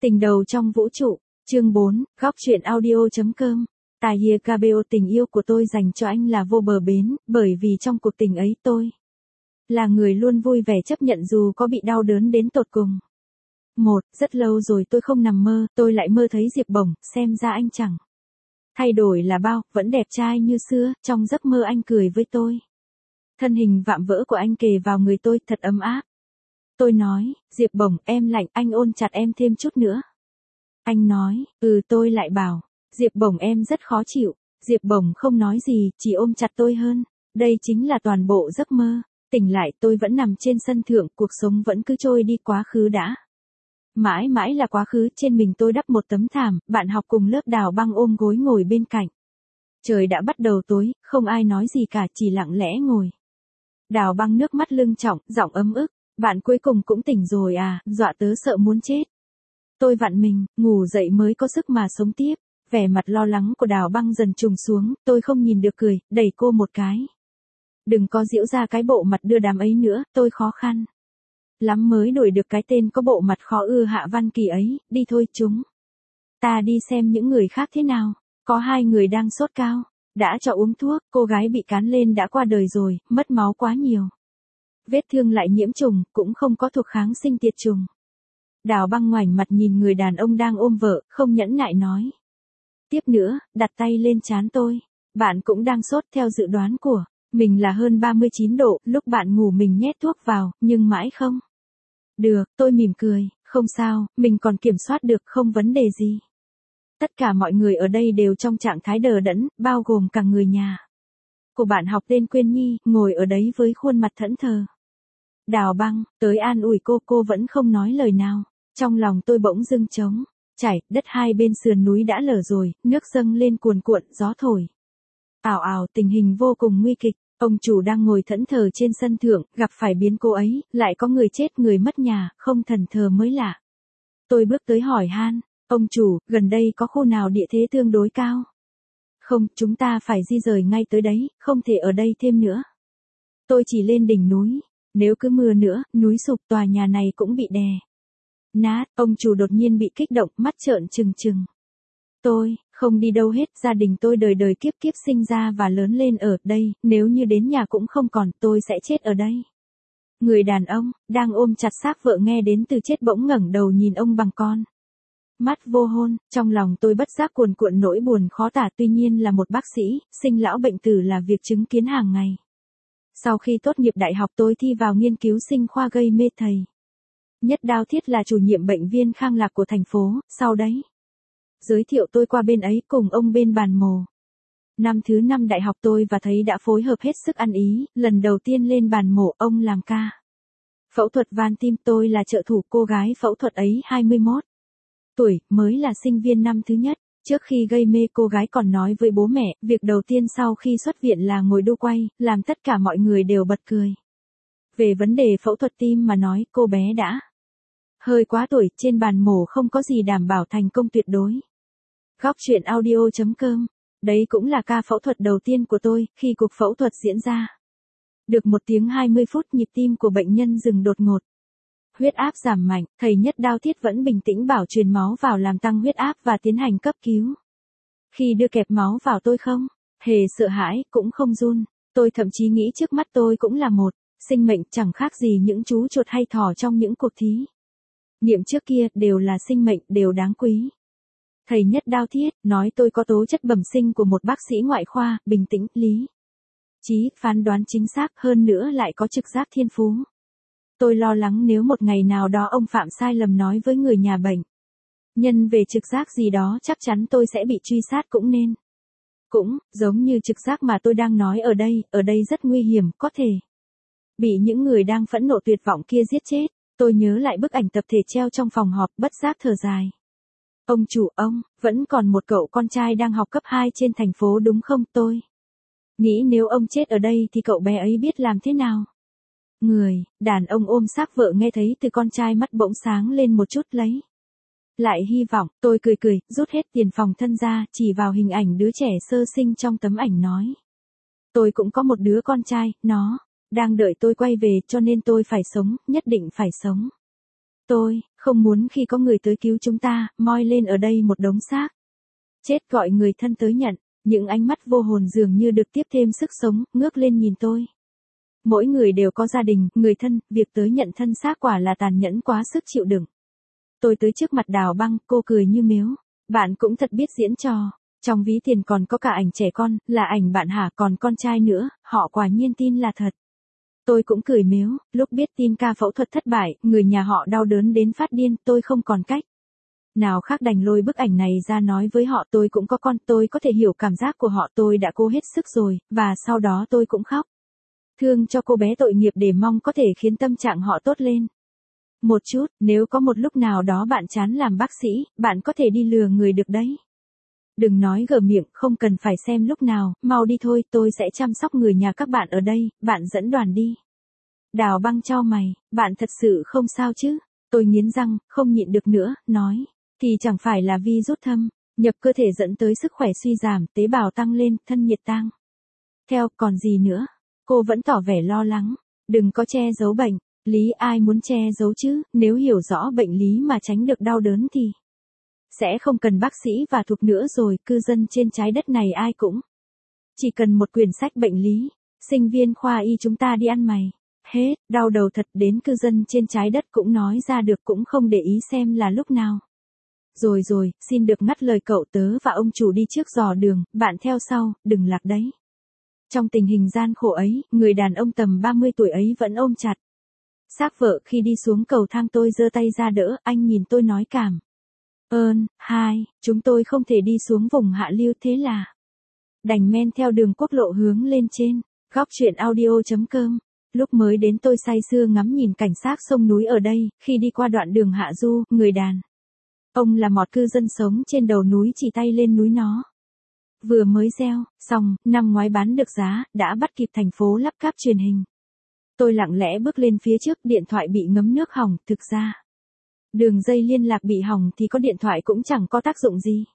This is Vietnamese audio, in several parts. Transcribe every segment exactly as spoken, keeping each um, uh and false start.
Tình đầu trong vũ trụ, chương bốn, góc truyện audio.com. Tài hiệp ca bê o tình yêu của tôi dành cho anh là vô bờ bến, bởi vì trong cuộc tình ấy tôi là người luôn vui vẻ chấp nhận dù có bị đau đớn đến tột cùng. Một, rất lâu rồi tôi không nằm mơ, tôi lại mơ thấy Diệp Bổng, xem ra anh chẳng thay đổi là bao, vẫn đẹp trai như xưa, trong giấc mơ anh cười với tôi. Thân hình vạm vỡ của anh kề vào người tôi, thật ấm áp. Tôi nói, Diệp Bổng, em lạnh, anh ôn chặt em thêm chút nữa. Anh nói, ừ, tôi lại bảo, Diệp Bổng em rất khó chịu. Diệp Bổng không nói gì, chỉ ôm chặt tôi hơn. Đây chính là toàn bộ giấc mơ. Tỉnh lại tôi vẫn nằm trên sân thượng, cuộc sống vẫn cứ trôi đi, quá khứ đã mãi mãi là quá khứ. Trên mình tôi đắp một tấm thảm, bạn học cùng lớp Đào Băng ôm gối ngồi bên cạnh. Trời đã bắt đầu tối, không ai nói gì cả, chỉ lặng lẽ ngồi. Đào Băng nước mắt lưng tròng, giọng ấm ức, bạn cuối cùng cũng tỉnh rồi à, dọa tớ sợ muốn chết. Tôi vặn mình, ngủ dậy mới có sức mà sống tiếp. Vẻ mặt lo lắng của Đào Băng dần trùng xuống, tôi không nhìn được cười, đẩy cô một cái. Đừng có giễu ra cái bộ mặt đưa đám ấy nữa, tôi khó khăn lắm mới đổi được cái tên có bộ mặt khó ưa Hạ Văn Kỳ ấy, đi thôi chúng ta đi xem những người khác thế nào. Có hai người đang sốt cao, đã cho uống thuốc, cô gái bị cán lên đã qua đời rồi, mất máu quá nhiều. Vết thương lại nhiễm trùng, cũng không có thuộc kháng sinh tiệt trùng. Đào Băng ngoảnh mặt nhìn người đàn ông đang ôm vợ, không nhẫn nại nói. Tiếp nữa, đặt tay lên trán tôi. Bạn cũng đang sốt, theo dự đoán của mình là hơn ba mươi chín độ, lúc bạn ngủ mình nhét thuốc vào, nhưng mãi không được, tôi mỉm cười, không sao, mình còn kiểm soát được, không vấn đề gì. Tất cả mọi người ở đây đều trong trạng thái đờ đẫn, bao gồm cả người nhà của bạn học tên Quyên Nhi, ngồi ở đấy với khuôn mặt thẫn thờ. Đào Băng tới an ủi cô, cô vẫn không nói lời nào. Trong lòng tôi bỗng dưng trống chảy, đất hai bên sườn núi đã lở rồi, nước dâng lên cuồn cuộn, gió thổi ào ào, tình hình vô cùng nguy kịch. Ông chủ đang ngồi thẫn thờ trên sân thượng, gặp phải biến cố ấy, lại có người chết người mất nhà, không thần thờ mới lạ. Tôi bước tới hỏi han, ông chủ, gần đây có khu nào địa thế tương đối cao? Không, chúng ta phải di rời ngay tới đấy, không thể ở đây thêm nữa. Tôi chỉ lên đỉnh núi, nếu cứ mưa nữa, núi sụp, tòa nhà này cũng bị đè nát. Ông chủ đột nhiên bị kích động, mắt trợn trừng trừng. Tôi không đi đâu hết, gia đình tôi đời đời kiếp kiếp sinh ra và lớn lên ở đây, nếu như đến nhà cũng không còn, tôi sẽ chết ở đây. Người đàn ông đang ôm chặt xác vợ nghe đến từ chết bỗng ngẩng đầu nhìn ông bằng con mắt vô hôn. Trong lòng tôi bất giác cuồn cuộn nỗi buồn khó tả. Tuy nhiên là một bác sĩ, sinh lão bệnh tử là việc chứng kiến hàng ngày. Sau khi tốt nghiệp đại học tôi thi vào nghiên cứu sinh khoa gây mê. Thầy Nhất Đao Thiết là chủ nhiệm bệnh viên Khang Lạc của thành phố, sau đấy giới thiệu tôi qua bên ấy cùng ông bên bàn mổ. Năm thứ năm đại học tôi và thầy đã phối hợp hết sức ăn ý, lần đầu tiên lên bàn mổ ông làm ca phẫu thuật van tim, tôi là trợ thủ. Cô gái phẫu thuật ấy hai mươi mốt tuổi, mới là sinh viên năm thứ nhất. Trước khi gây mê cô gái còn nói với bố mẹ, việc đầu tiên sau khi xuất viện là ngồi đu quay, làm tất cả mọi người đều bật cười. Về vấn đề phẫu thuật tim mà nói, cô bé đã hơi quá tuổi, trên bàn mổ không có gì đảm bảo thành công tuyệt đối. Góc truyện audio.com. Đấy cũng là ca phẫu thuật đầu tiên của tôi, khi cuộc phẫu thuật diễn ra. Được một tiếng hai mươi phút, nhịp tim của bệnh nhân dừng đột ngột. Huyết áp giảm mạnh, thầy Nhất Đao Thiết vẫn bình tĩnh bảo truyền máu vào làm tăng huyết áp và tiến hành cấp cứu. Khi đưa kẹp máu vào tôi không hề sợ hãi, cũng không run. Tôi thậm chí nghĩ trước mắt tôi cũng là một sinh mệnh, chẳng khác gì những chú chuột hay thỏ trong những cuộc thí nghiệm trước kia, đều là sinh mệnh, đều đáng quý. Thầy Nhất Đao Thiết nói tôi có tố chất bẩm sinh của một bác sĩ ngoại khoa, bình tĩnh, lý trí, phán đoán chính xác, hơn nữa lại có trực giác thiên phú. Tôi lo lắng nếu một ngày nào đó ông phạm sai lầm nói với người nhà bệnh nhân về trực giác gì đó, chắc chắn tôi sẽ bị truy sát cũng nên. Cũng giống như trực giác mà tôi đang nói ở đây, ở đây rất nguy hiểm, có thể bị những người đang phẫn nộ tuyệt vọng kia giết chết. Tôi nhớ lại bức ảnh tập thể treo trong phòng họp, bất giác thở dài. Ông chủ, ông vẫn còn một cậu con trai đang học cấp hai trên thành phố đúng không? Tôi nghĩ nếu ông chết ở đây thì cậu bé ấy biết làm thế nào? Người đàn ông ôm xác vợ nghe thấy từ con trai mắt bỗng sáng lên một chút, lấy lại hy vọng. Tôi cười cười, rút hết tiền phòng thân ra, chỉ vào hình ảnh đứa trẻ sơ sinh trong tấm ảnh nói. Tôi cũng có một đứa con trai, nó đang đợi tôi quay về, cho nên tôi phải sống, nhất định phải sống. Tôi, không muốn khi có người tới cứu chúng ta, moi lên ở đây một đống xác. Chết gọi người thân tới nhận, những ánh mắt vô hồn dường như được tiếp thêm sức sống, ngước lên nhìn tôi. Mỗi người đều có gia đình, người thân, việc tới nhận thân xác quả là tàn nhẫn quá sức chịu đựng. Tôi tới trước mặt Đào Băng, cô cười như mếu. Bạn cũng thật biết diễn trò. Trong ví tiền còn có cả ảnh trẻ con, là ảnh bạn hả, còn con trai nữa, họ quả nhiên tin là thật. Tôi cũng cười mếu, lúc biết tin ca phẫu thuật thất bại, người nhà họ đau đớn đến phát điên, tôi không còn cách nào khác đành lôi bức ảnh này ra nói với họ tôi cũng có con, tôi có thể hiểu cảm giác của họ, tôi đã cố hết sức rồi, và sau đó tôi cũng khóc. Thương cho cô bé tội nghiệp để mong có thể khiến tâm trạng họ tốt lên. Một chút, nếu có một lúc nào đó bạn chán làm bác sĩ, bạn có thể đi lừa người được đấy. Đừng nói gở miệng, không cần phải xem lúc nào, mau đi thôi, tôi sẽ chăm sóc người nhà các bạn ở đây, bạn dẫn đoàn đi. Đào Băng chau mày, bạn thật sự không sao chứ? Tôi nghiến răng, không nhịn được nữa, nói. Thì chẳng phải là vi rút thâm, nhập cơ thể dẫn tới sức khỏe suy giảm, tế bào tăng lên, thân nhiệt tăng. Theo, còn gì nữa? Cô vẫn tỏ vẻ lo lắng. Đừng có che giấu bệnh. Lý ai muốn che giấu chứ, nếu hiểu rõ bệnh lý mà tránh được đau đớn thì sẽ không cần bác sĩ và thuốc nữa rồi, cư dân trên trái đất này ai cũng chỉ cần một quyển sách bệnh lý, sinh viên khoa y chúng ta đi ăn mày. Hết, đau đầu thật, đến cư dân trên trái đất cũng nói ra được, cũng không để ý xem là lúc nào. Rồi rồi, xin được ngắt lời cậu, tớ và ông chủ đi trước dò đường, bạn theo sau, đừng lạc đấy. Trong tình hình gian khổ ấy, người đàn ông tầm ba mươi tuổi ấy vẫn ôm chặt xác vợ. Khi đi xuống cầu thang tôi giơ tay ra đỡ, anh nhìn tôi nói cảm ơn. Hai, chúng tôi không thể đi xuống vùng hạ lưu, thế là đành men theo đường quốc lộ hướng lên trên. Góc truyện audio chấm com. Lúc mới đến tôi say sưa ngắm nhìn cảnh sát sông núi ở đây, khi đi qua đoạn đường hạ du, người đàn ông là một cư dân sống trên đầu núi chỉ tay lên núi nó vừa mới gieo xong, năm ngoái bán được giá, đã bắt kịp thành phố lắp cáp truyền hình. Tôi lặng lẽ bước lên phía trước, điện thoại bị ngấm nước hỏng, thực ra đường dây liên lạc bị hỏng thì có điện thoại cũng chẳng có tác dụng gì.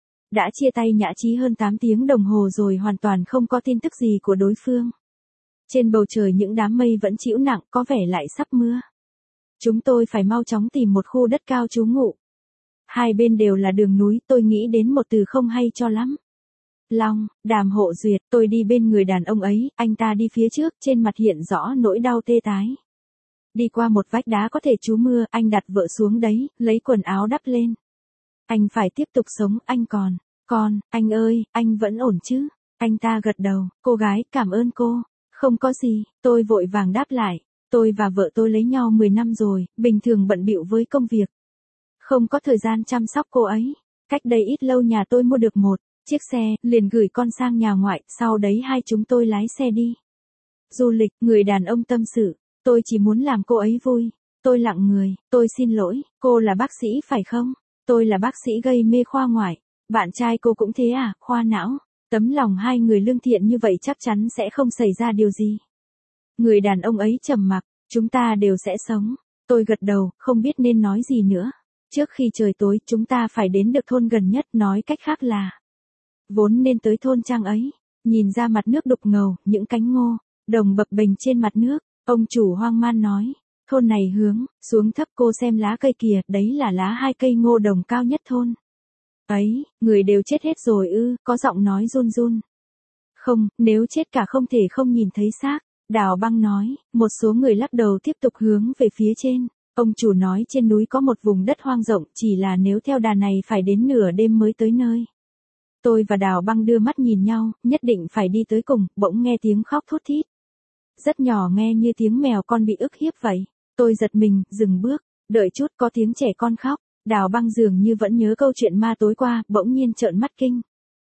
Đã chia tay Nhã Trí hơn tám tiếng đồng hồ rồi, hoàn toàn không có tin tức gì của đối phương. Trên bầu trời những đám mây vẫn trĩu nặng, có vẻ lại sắp mưa. Chúng tôi phải mau chóng tìm một khu đất cao trú ngụ. Hai bên đều là đường núi, tôi nghĩ đến một từ không hay cho lắm. Long, Đàm Hộ Duyệt, tôi đi bên người đàn ông ấy, anh ta đi phía trước, trên mặt hiện rõ nỗi đau tê tái. Đi qua một vách đá có thể trú mưa, anh đặt vợ xuống đấy, lấy quần áo đắp lên. Anh phải tiếp tục sống, anh còn, còn, anh ơi, anh vẫn ổn chứ? Anh ta gật đầu, cô gái, cảm ơn cô. Không có gì, tôi vội vàng đáp lại. Tôi và vợ tôi lấy nhau mười năm rồi, bình thường bận bịu với công việc. Không có thời gian chăm sóc cô ấy. Cách đây ít lâu nhà tôi mua được một chiếc xe, liền gửi con sang nhà ngoại, sau đấy hai chúng tôi lái xe đi du lịch. Người đàn ông tâm sự, tôi chỉ muốn làm cô ấy vui. Tôi lặng người, tôi xin lỗi, cô là bác sĩ phải không? Tôi là bác sĩ gây mê khoa ngoại. Bạn trai cô cũng thế à, khoa não. Tấm lòng hai người lương thiện như vậy chắc chắn sẽ không xảy ra điều gì. Người đàn ông ấy trầm mặc, chúng ta đều sẽ sống. Tôi gật đầu, không biết nên nói gì nữa. Trước khi trời tối, chúng ta phải đến được thôn gần nhất, nói cách khác là vốn nên tới thôn Trang ấy. Nhìn ra mặt nước đục ngầu, những cánh ngô đồng bập bềnh trên mặt nước, ông chủ hoang man nói, thôn này hướng xuống thấp, cô xem lá cây kìa, đấy là lá hai cây ngô đồng cao nhất thôn ấy. Người đều chết hết rồi ư? Có giọng nói run run. Không, nếu chết cả không thể không nhìn thấy xác. Đào Băng nói. Một số người lắc đầu tiếp tục hướng về phía trên. Ông chủ nói trên núi có một vùng đất hoang rộng, chỉ là nếu theo đà này phải đến nửa đêm mới tới nơi. Tôi và Đào Băng đưa mắt nhìn nhau, nhất định phải đi tới cùng. Bỗng nghe tiếng khóc thút thít. Rất nhỏ, nghe như tiếng mèo con bị ức hiếp vậy. Tôi giật mình, dừng bước. Đợi chút, có tiếng trẻ con khóc. Đào Băng dường như vẫn nhớ câu chuyện ma tối qua, bỗng nhiên trợn mắt kinh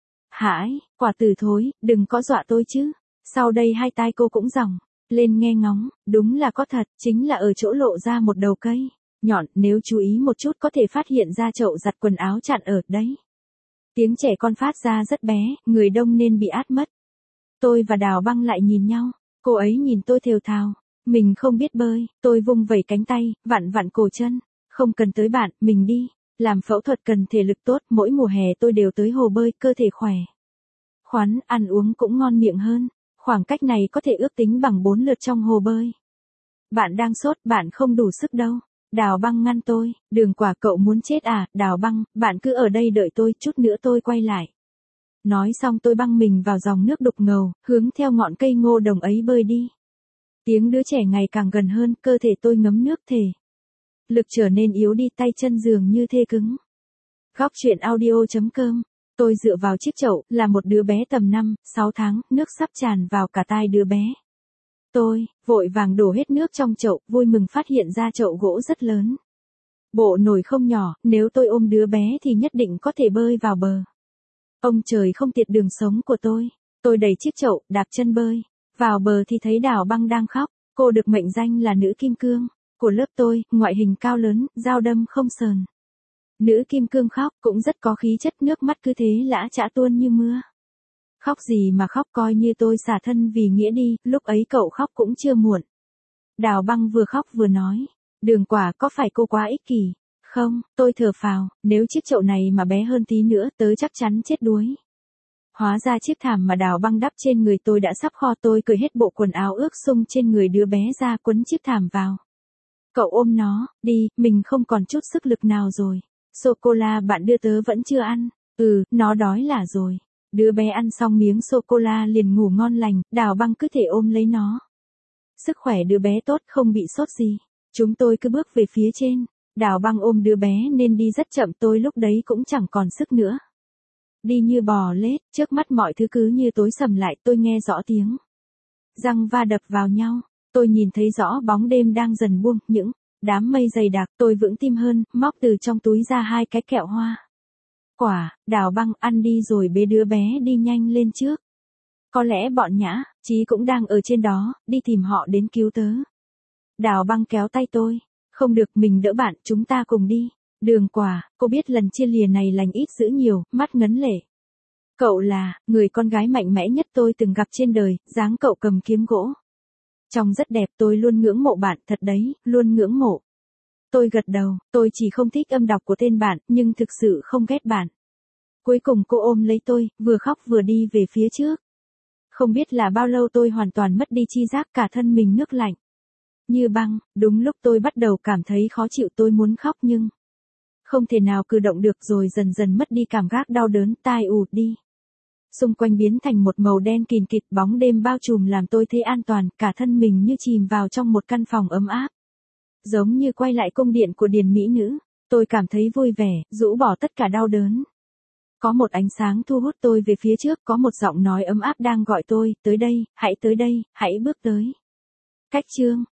hãi. Quả tử thối, đừng có dọa tôi chứ. Sau đây hai tai cô cũng dòng lên nghe ngóng. Đúng là có thật, chính là ở chỗ lộ ra một đầu cây nhọn, nếu chú ý một chút có thể phát hiện ra chậu giặt quần áo chặn ở đấy. Tiếng trẻ con phát ra rất bé, người đông nên bị át mất. Tôi và Đào Băng lại nhìn nhau. Cô ấy nhìn tôi thều thào. Mình không biết bơi. Tôi vung vẩy cánh tay, vặn vặn cổ chân. Không cần tới bạn, mình đi. Làm phẫu thuật cần thể lực tốt, mỗi mùa hè tôi đều tới hồ bơi, cơ thể khỏe khoắn, ăn uống cũng ngon miệng hơn. Khoảng cách này có thể ước tính bằng bốn lượt trong hồ bơi. Bạn đang sốt, bạn không đủ sức đâu. Đào Băng ngăn tôi, Đường Quả cậu muốn chết à, Đào Băng, bạn cứ ở đây đợi tôi, chút nữa tôi quay lại. Nói xong tôi băng mình vào dòng nước đục ngầu, hướng theo ngọn cây ngô đồng ấy bơi đi. Tiếng đứa trẻ ngày càng gần hơn, cơ thể tôi ngấm nước thể lực trở nên yếu đi, tay chân dường như thê cứng. Góc truyện audio chấm com. Tôi dựa vào chiếc chậu, là một đứa bé tầm năm, sáu tháng, nước sắp tràn vào cả tai đứa bé. Tôi, vội vàng đổ hết nước trong chậu, vui mừng phát hiện ra chậu gỗ rất lớn. Bộ nồi không nhỏ, nếu tôi ôm đứa bé thì nhất định có thể bơi vào bờ. Ông trời không tiệt đường sống của tôi. Tôi đẩy chiếc chậu, đạp chân bơi. Vào bờ thì thấy Đào Băng đang khóc. Cô được mệnh danh là nữ kim cương của lớp tôi, ngoại hình cao lớn, dao đâm không sờn. Nữ kim cương khóc cũng rất có khí chất, nước mắt cứ thế lã chã tuôn như mưa. Khóc gì mà khóc, coi như tôi xả thân vì nghĩa đi, lúc ấy cậu khóc cũng chưa muộn. Đào Băng vừa khóc vừa nói, Đường Quả, có phải cô quá ích kỷ? Không, tôi thở phào, nếu chiếc chậu này mà bé hơn tí nữa tớ chắc chắn chết đuối. Hóa ra chiếc thảm mà Đào Băng đắp trên người tôi đã sắp kho, tôi cởi hết bộ quần áo ướt sũng trên người đứa bé ra, quấn chiếc thảm vào. Cậu ôm nó, đi, mình không còn chút sức lực nào rồi. Sô-cô-la bạn đưa tớ vẫn chưa ăn. Ừ, nó đói là rồi. Đứa bé ăn xong miếng sô-cô-la liền ngủ ngon lành, Đào Băng cứ thể ôm lấy nó. Sức khỏe đứa bé tốt, không bị sốt gì. Chúng tôi cứ bước về phía trên. Đào Băng ôm đứa bé nên đi rất chậm, tôi lúc đấy cũng chẳng còn sức nữa. Đi như bò lết, trước mắt mọi thứ cứ như tối sầm lại, tôi nghe rõ tiếng răng va đập vào nhau. Tôi nhìn thấy rõ bóng đêm đang dần buông, những đám mây dày đặc, tôi vững tim hơn, móc từ trong túi ra hai cái kẹo hoa quả. Đào Băng, ăn đi rồi bế đứa bé đi nhanh lên trước. Có lẽ bọn Nhã, Chí cũng đang ở trên đó, đi tìm họ đến cứu tớ. Đào Băng kéo tay tôi. Không được, mình đỡ bạn, chúng ta cùng đi. Đường Quả, cô biết lần chia lìa này lành ít dữ nhiều, mắt ngấn lệ. Cậu là người con gái mạnh mẽ nhất tôi từng gặp trên đời, dáng cậu cầm kiếm gỗ trông rất đẹp, tôi luôn ngưỡng mộ bạn, thật đấy, luôn ngưỡng mộ. Tôi gật đầu, tôi chỉ không thích âm đọc của tên bạn, nhưng thực sự không ghét bạn. Cuối cùng cô ôm lấy tôi, vừa khóc vừa đi về phía trước. Không biết là bao lâu tôi hoàn toàn mất đi chi giác, cả thân mình nước lạnh như băng. Đúng lúc tôi bắt đầu cảm thấy khó chịu, tôi muốn khóc nhưng không thể nào cử động được, rồi dần dần mất đi cảm giác đau đớn, tai ù đi. Xung quanh biến thành một màu đen kìn kịt, bóng đêm bao trùm làm tôi thấy an toàn, cả thân mình như chìm vào trong một căn phòng ấm áp. Giống như quay lại cung điện của điền mỹ nữ, tôi cảm thấy vui vẻ, rũ bỏ tất cả đau đớn. Có một ánh sáng thu hút tôi về phía trước, có một giọng nói ấm áp đang gọi tôi, tới đây, hãy tới đây, hãy bước tới. Cách chương